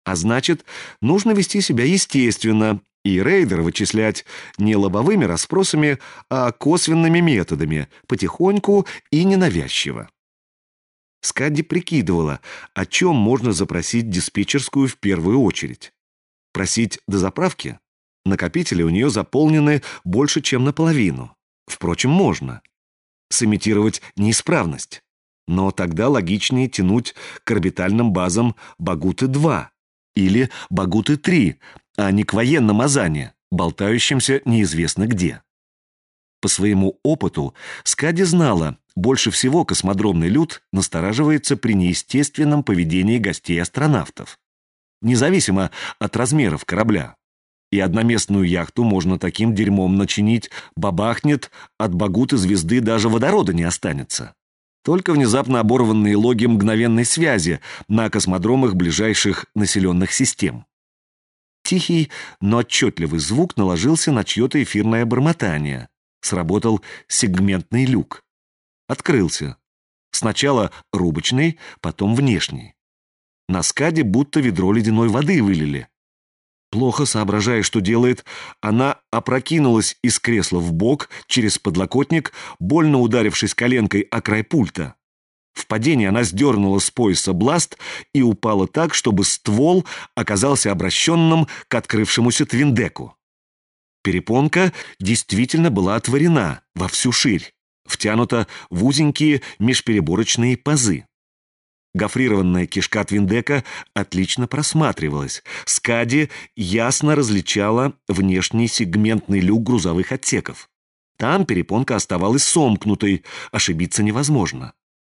А значит, нужно вести себя естественно и рейдера вычислять не лобовыми расспросами, а косвенными методами, потихоньку и ненавязчиво. Скадди прикидывала, о чем можно запросить диспетчерскую в первую очередь. Просить дозаправки? Накопители у нее заполнены больше, чем наполовину. Впрочем, можно. Сымитировать неисправность. Но тогда логичнее тянуть к орбитальным базам Багуты-2 или Багуты-3, а не к военным Азане, болтающимся неизвестно где. По своему опыту Скадди знала, больше всего космодромный люд настораживается при неестественном поведении гостей-астронавтов. Независимо от размеров корабля. И одноместную яхту можно таким дерьмом начинить, бабахнет, от Багуты звезды даже водорода не останется. Только внезапно оборванные логи мгновенной связи на космодромах ближайших населенных систем. Тихий, но отчетливый звук наложился на чье-то эфирное бормотание. Сработал сегментный люк. Открылся. Сначала рубочный, потом внешний. На Скадди будто ведро ледяной воды вылили. Плохо соображая, что делает, она опрокинулась из кресла в бок через подлокотник, больно ударившись коленкой о край пульта. В падении она сдернула с пояса бласт и упала так, чтобы ствол оказался обращенным к открывшемуся твиндеку. Перепонка действительно была отворена во всю ширь, втянута в узенькие межпереборочные пазы. Гофрированная кишка твиндека отлично просматривалась. Скадди ясно различала внешний сегментный люк грузовых отсеков. Там перепонка оставалась сомкнутой, ошибиться невозможно.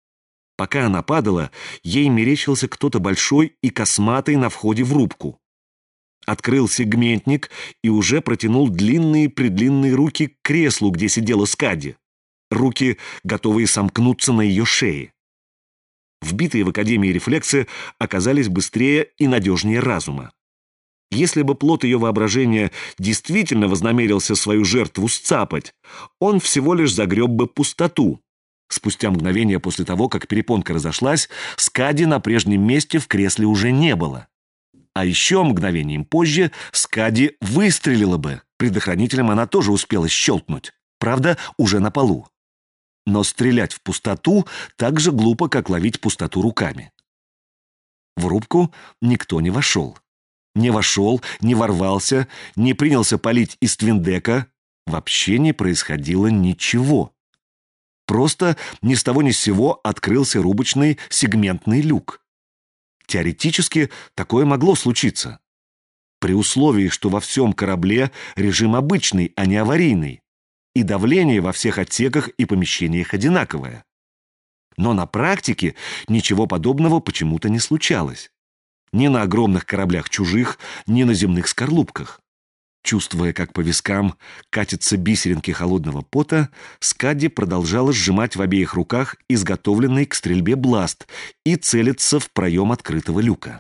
Пока она падала, ей мерещился кто-то большой и косматый на входе в рубку. Открыл сегментник и уже протянул длинные-предлинные руки к креслу, где сидела Скадди. Руки, готовые сомкнуться на ее шее. Вбитые в Академии рефлексы оказались быстрее и надежнее разума. Если бы плод ее воображения действительно вознамерился свою жертву сцапать, он всего лишь загреб бы пустоту. Спустя мгновение после того, как перепонка разошлась, Скадди на прежнем месте в кресле уже не было. А еще мгновением позже Скадди выстрелила бы. Предохранителем она тоже успела щелкнуть. Правда, уже на полу. Но стрелять в пустоту так же глупо, как ловить пустоту руками. В рубку никто не вошел. Не вошел, не ворвался, не принялся палить из твиндека. Вообще не происходило ничего. Просто ни с того ни с сего открылся рубочный сегментный люк. Теоретически такое могло случиться. При условии, что во всем корабле режим обычный, а не аварийный. И давление во всех отсеках и помещениях одинаковое. Но на практике ничего подобного почему-то не случалось. Ни на огромных кораблях чужих, ни на земных скорлупках. Чувствуя, как по вискам катятся бисеринки холодного пота, Скадди продолжала сжимать в обеих руках изготовленный к стрельбе бласт и целиться в проем открытого люка.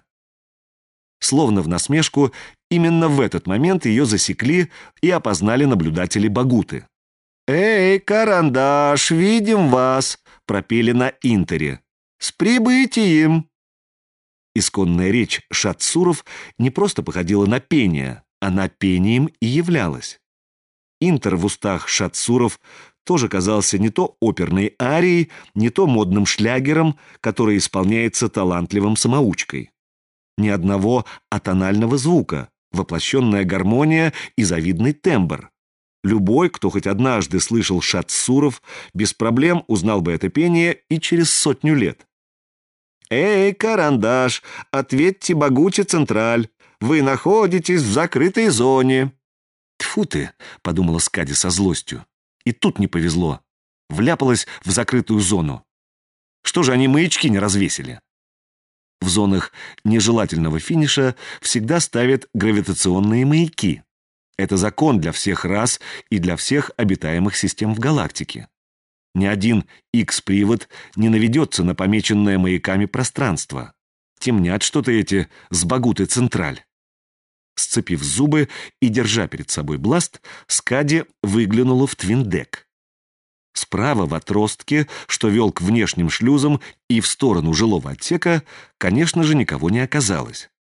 Словно в насмешку, именно в этот момент ее засекли и опознали наблюдатели Багуты. «Эй, карандаш, видим вас!» — пропели на интере. «С прибытием!» Исконная речь Шатсуров не просто походила на пение, она пением и являлась. Интер в устах Шатсуров тоже казался не то оперной арией, не то модным шлягером, который исполняется талантливым самоучкой. Ни одного атонального звука, воплощенная гармония и завидный тембр. Любой, кто хоть однажды слышал Шатсуров, без проблем узнал бы это пение и через 100 лет. «Эй, карандаш, ответьте Багуте Централь, вы находитесь в закрытой зоне». «Тьфу ты», — подумала Скадди со злостью. И тут не повезло. Вляпалась в закрытую зону. Что же они маячки не развесили? В зонах нежелательного финиша всегда ставят гравитационные маяки. Это закон для всех рас и для всех обитаемых систем в галактике. Ни один X-привод не наведется на помеченное маяками пространство. Темнят что-то эти с Багуты Централь. Сцепив зубы и держа перед собой бласт, Скадди выглянула в твиндек. Справа в отростке, что вел к внешним шлюзам и в сторону жилого отсека, конечно же, никого не оказалось.